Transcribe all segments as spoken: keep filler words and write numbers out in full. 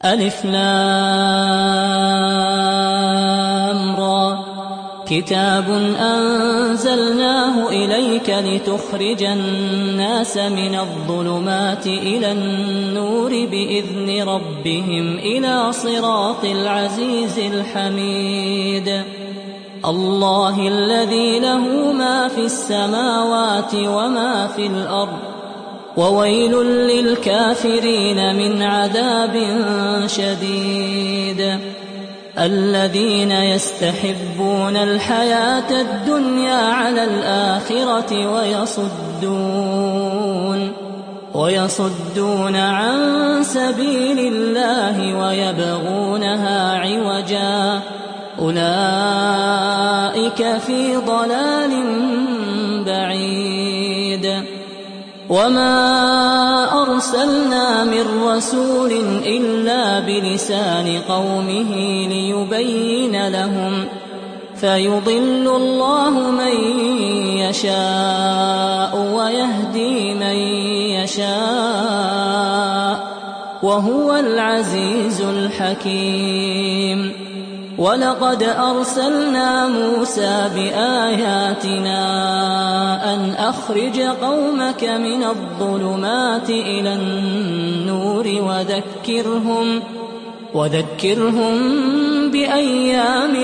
ألف لام را كتاب أنزلناه إليك لتخرج الناس من الظلمات إلى النور بإذن ربهم إلى صراط العزيز الحميد الله الذي له ما في السماوات وما في الأرض وويل للكافرين من عذاب شديد الذين يستحبون الحياة الدنيا على الآخرة ويصدون ويصدون عن سبيل الله ويبغونها عوجا أولئك في ضلال بعيد وما أرسلنا من رسول إلا بلسان قومه ليبين لهم فيضل الله من يشاء ويهدي من يشاء وهو العزيز الحكيم ولقد أرسلنا موسى بآياتنا أن أخرج قومك من الظلمات إلى النور وذكرهم وذكرهم بأيام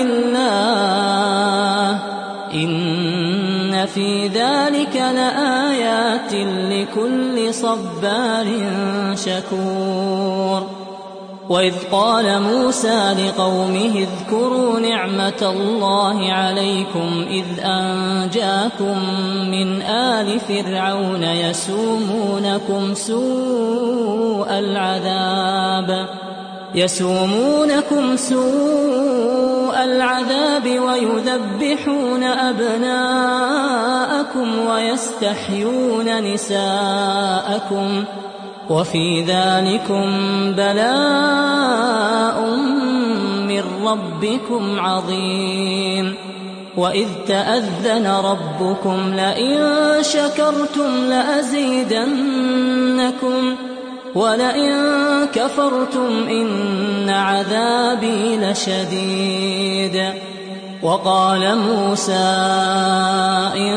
الله إن في ذلك لآيات لكل صبار شكور وإذ قال موسى لقومه اذكروا نعمة الله عليكم إذ أنجاكم من آل فرعون يسومونكم سوء العذاب يسومونكم سوء العذاب ويذبحون أبناءكم ويستحيون نساءكم وفي ذلكم بلاء من ربكم عظيم وإذ تأذن ربكم لئن شكرتم لأزيدنكم ولئن كفرتم إن عذابي لشديد وقال موسى إن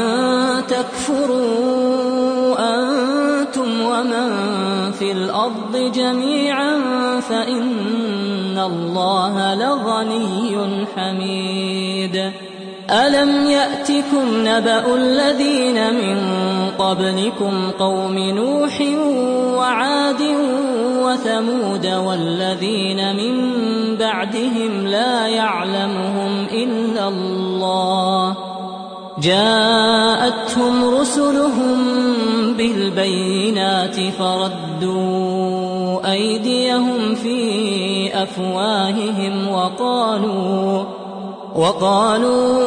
تكفروا أنتم ومن في الأرض جميعا فإن الله لغني حميد ألم يأتكم نبأ الذين من قبلكم قوم نوح وعاد وثمود والذين من بعدهم لا يعلمهم إلا الله جاءتهم رسلهم بالبينات فردوا أيديهم في أفواههم وقالوا وقالوا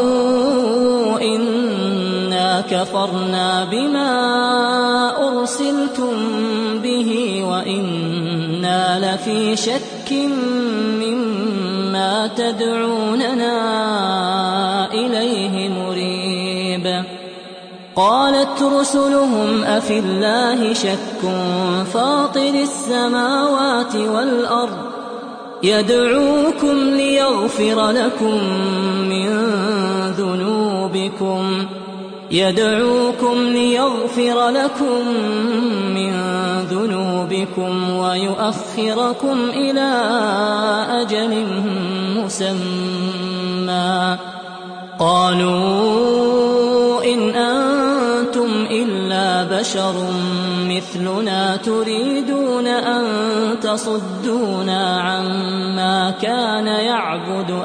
إنا كفرنا بما أرسلتم به وإنا لفي شك مما تدعوننا إليه مريب قالت رسلهم أفي الله شك فاطر السماوات والأرض يدعوكم ليغفر لكم من ذنوبكم يدعوكم ليغفر لكم من ذنوبكم ويؤخركم إلى أجل مسمى قالوا إن أنتم إلا بشر مثلنا تريدون أن تصدونا عما كان يعبد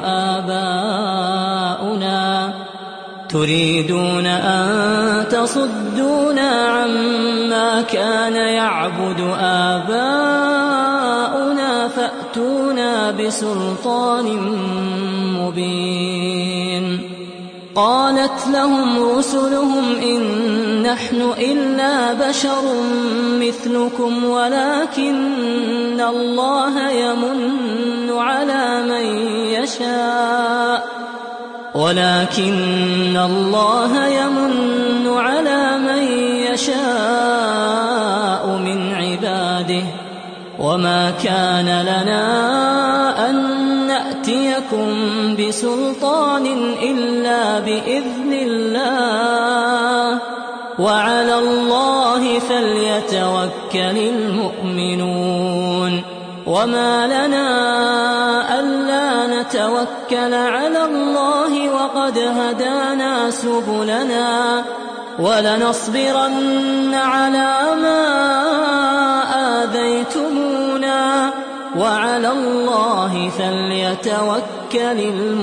آباؤنا تريدون أن تصدونا عما كان يعبد آباؤنا فأتونا بسلطان مبين قالت لهم رسلهم إن نحن إلا بشر مثلكم ولكن الله يمن على من يشاء ولكن الله يمن على من يشاء من عباده وما كان لنا أن نأتيكم بسلطان إلا بإذن الله وعلى الله فليتوكل المؤمنون وما لنا ألا نتوكل على الله وقد هدانا سبلنا ولنصبرن على ما آذيتمونا وعلى الله فليتوكل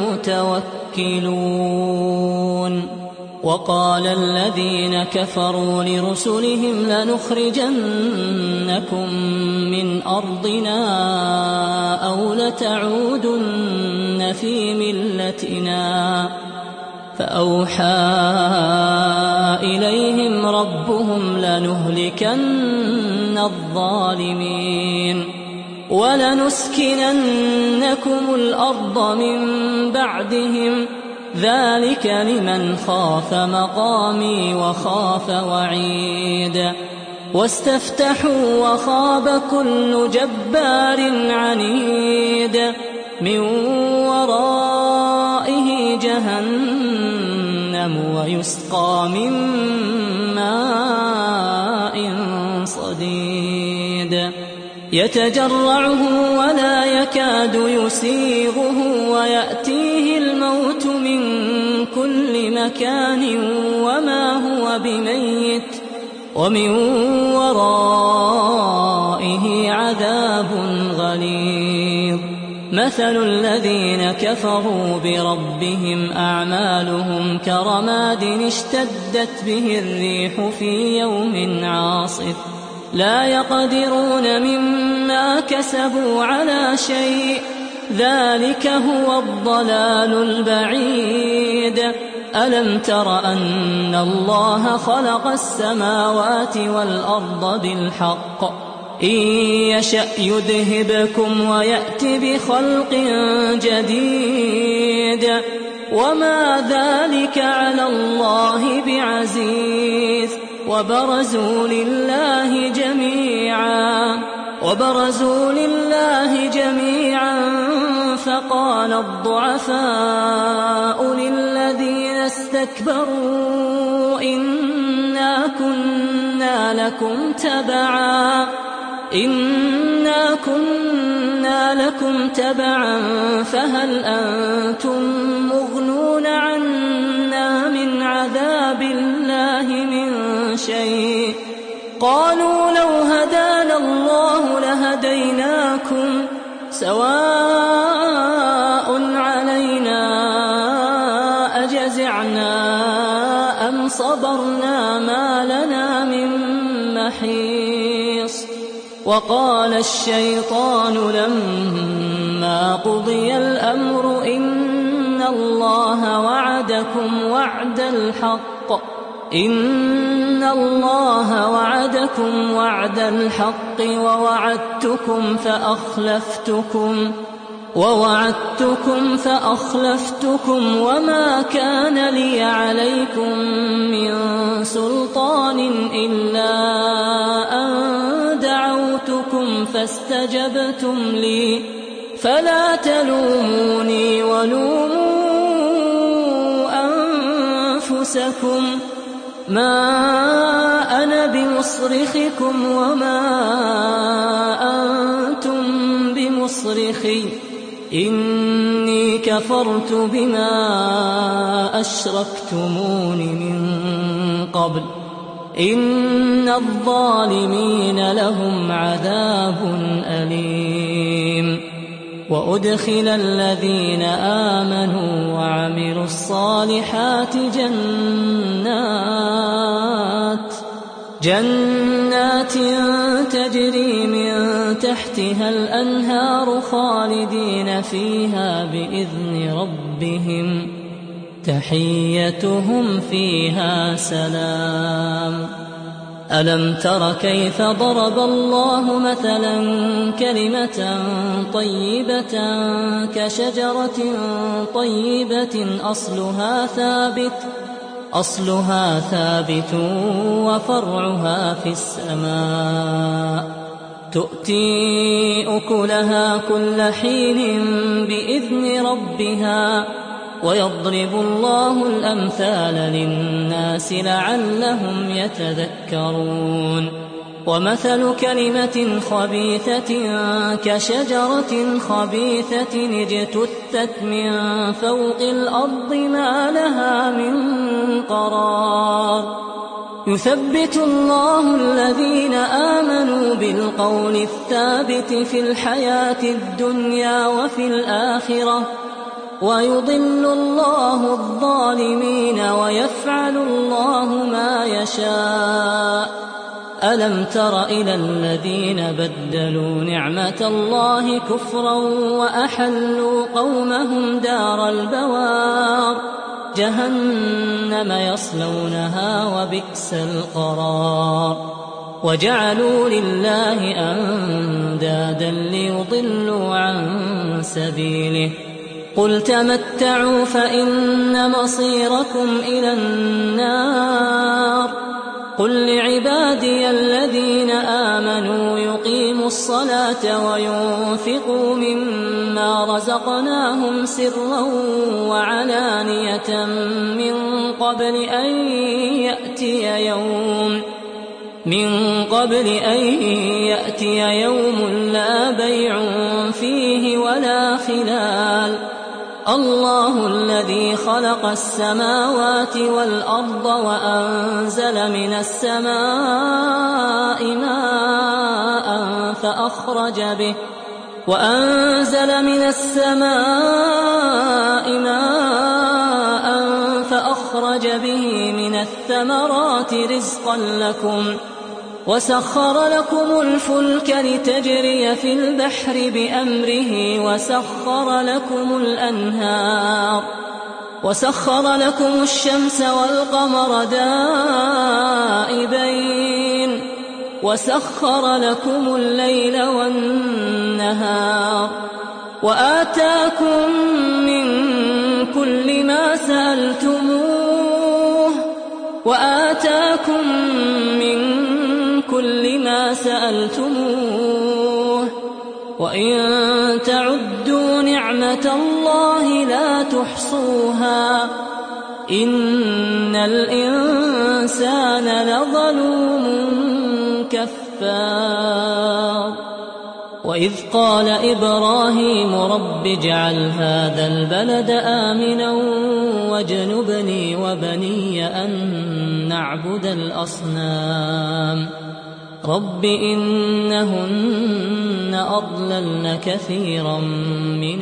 المتوكلون وقال الذين كفروا لرسلهم لنخرجنكم من أرضنا أو لتعودن في ملتنا فأوحى إليهم ربهم لنهلكن الظالمين ولنسكننكم الأرض من بعدهم ذلك لمن خاف مقامي وخاف وعيد واستفتحوا وخاب كل جبار عنيد من ورائه جهنم ويسقى من ماء صديد يتجرعه ولا يكاد يسيغه ويأتيه الموت من كل مكان وما هو بميت ومن ورائه عذاب غليظ مثل الذين كفروا بربهم أعمالهم كرماد اشتدت به الريح في يوم عاصف لا يقدرون مما كسبوا على شيء ذلك هو الضلال البعيد ألم تر أن الله خلق السماوات والأرض بالحق إن يشأ يذهبكم ويأت بخلق جديد وما ذلك على الله بعزيز وبرزوا لله جميعا وبرزوا لله جميعا فقال الضعفاء للذين استكبروا إنا كنا لكم تبعا إنا كنا لكم تبعا فهل أنتم مغنون عنا من عذاب الله من شيء قالوا لو هدانا الله لهديناكم سواء علينا أجزعنا أم صبرنا ما لنا من محيص وقال الشيطان لما قضي الأمر إن الله وعدكم وعد الحق إن الله وعدكم وعد الحق ووعدتكم فأخلفتكم ووعدتكم فأخلفتكم وما كان لي عليكم من سلطان إلا أن دعوتكم فاستجبتم لي فلا تلوموني ولوموا أنفسكم ما أنا بمصرخكم وما أنتم بمصرخي إني كفرت بما أشركتمون من قبل إن الظالمين لهم عذاب أليم وأدخل الذين آمنوا وعملوا الصالحات جنات جنات تجري من تحتها الأنهار خالدين فيها بإذن ربهم تحيتهم فيها سلام ألم تر كيف ضرب الله مثلا كلمة طيبة كشجرة طيبة أصلها ثابت أصلها ثابت وفرعها في السماء تؤتي أكلها كل حين بإذن ربها ويضرب الله الأمثال للناس لعلهم يتذكرون ومثل كلمة خبيثة كشجرة خبيثة اجتثت من فوق الأرض ما لها من قرار يثبت الله الذين آمنوا بالقول الثابت في الحياة الدنيا وفي الآخرة ويضل الله الظالمين ويفعل الله ما يشاء ألم تر إلى الذين بدلوا نعمة الله كفرا وأحلوا قومهم دار البوار جهنم يصلونها وبئس القرار وجعلوا لله أندادا ليضلوا عن سبيله قل تمتعوا فإن مصيركم إلى النار قل لعبادي الذين آمنوا يقيموا الصلاة وينفقوا مما رزقناهم سرا وعلانية من قبل أن يأتي يوم من قبل أن يأتي يوم لا بيع فيه ولا خلال الله الذي خلق السماوات والأرض وأنزل من السماء ماء فأخرج به وأنزل من السماء ماء فأخرج به من الثمرات رزقا لكم وسخر لكم الفلك لتجري في البحر بأمره وسخر لكم الأنهار وسخر لكم الشمس والقمر دائبين وسخر لكم الليل والنهار وآتاكم من كل ما سألتموه وآتاكم من كل ما سألتموه وإن تعدوا نعمة الله لا تحصوها إن الإنسان لظلوم كفار وإذ قال إبراهيم رب اجعل هذا البلد آمنا واجنبني وبني أن نعبد الأصنام رب إنهن أضللن كثيرا من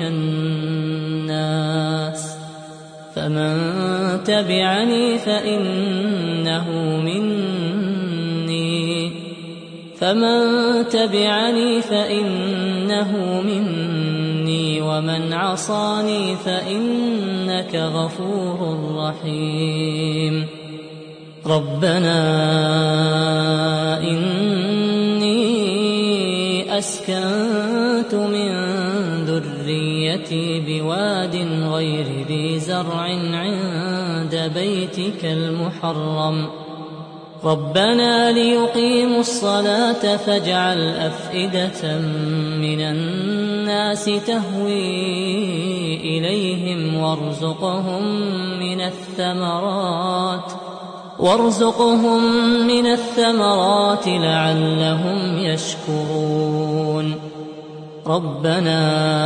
الناس فمن تبعني فإنه مني فمن تبعني فإنه مني ومن عصاني فإنك غفور رحيم ربنا إني أسكنت من ذريتي بواد غير ذي زرع عند بيتك المحرم ربنا ليقيموا الصلاة فاجعل أفئدة من الناس تهوي إليهم وارزقهم من الثمرات وارزقهم من الثمرات لعلهم يشكرون ربنا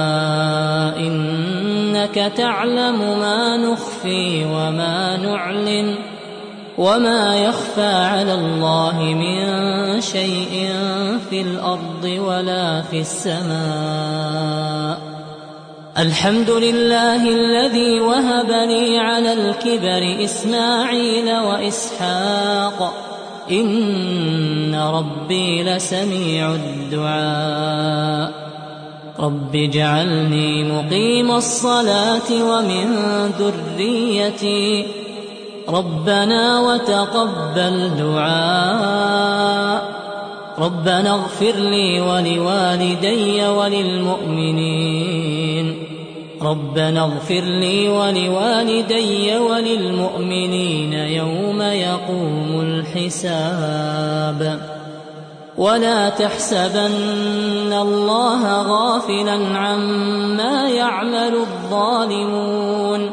إنك تعلم ما نخفي وما نعلن وما يخفى على الله من شيء في الأرض ولا في السماء الحمد لله الذي وهب لي على الكبر إسماعيل وإسحاق إن ربي لسميع الدعاء رب اجعلني مقيم الصلاة ومن ذريتي ربنا وتقبل دعاء ربنا اغفر لي ولوالدي وللمؤمنين ربنا اغفر لي ولوالدي وللمؤمنين يوم يقوم الحساب ولا تحسبن الله غافلا عما يعمل الظالمون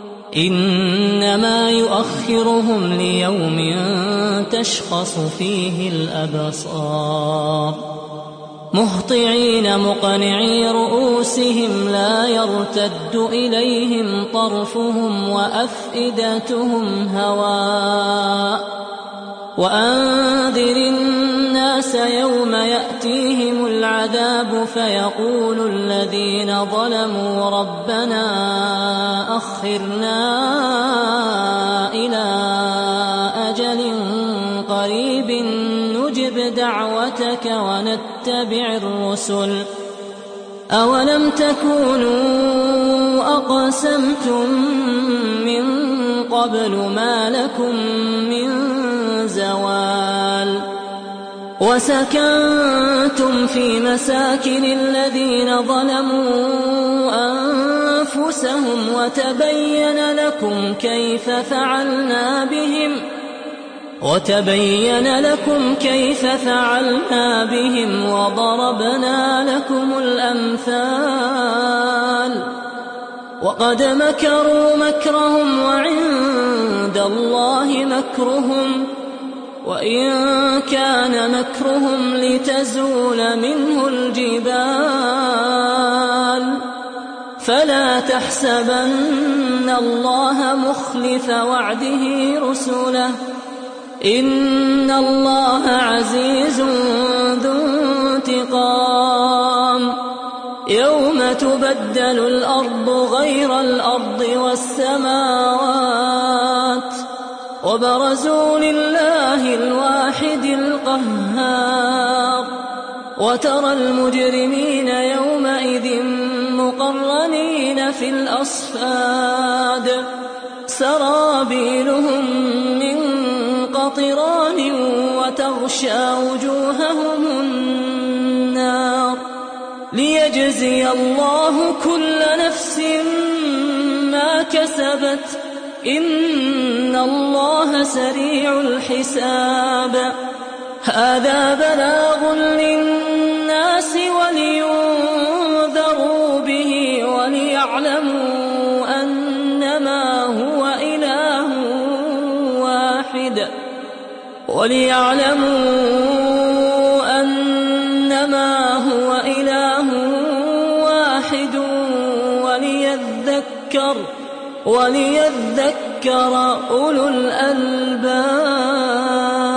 إنما يؤخرهم ليوم تشخص فيه الأبصار مهطعين مقنعي رؤوسهم لا يرتد إليهم طرفهم وأفئدتهم هواء وأنذر الناس يوم يأتيهم العذاب فيقول الذين ظلموا ربنا أخرنا إلى أجل قريب نجب دعوتك ونتبع الرسل أولم تكونوا أقسمتم من قبل ما لكم من زوال وسكنتم في مساكن الذين ظلموا أنفسهم وتبين لكم كيف فعلنا بهم وتبين لكم كيف فعلنا بهم وضربنا لكم الأمثال وقد مكروا مكرهم وعند الله مكرهم وإن كان مكرهم لتزول منه الجبال فلا تحسبن الله مخلف وعده رسله إن الله عزيز ذو انتقام يوم تبدل الأرض غير الأرض والسماوات وبرزوا لله الواحد القهار وترى المجرمين يومئذ مقرنين في الأصفاد سرابيلهم من قطران وتغشى وجوههم النار ليجزي الله كل نفس ما كسبت إن الله سريع الحساب هذا بلاغ للناس ولينذروا به وليعلموا أنما هو إله واحد وليعلموا أنما هو إله واحد وليذكر وليذكر أولو الألباب.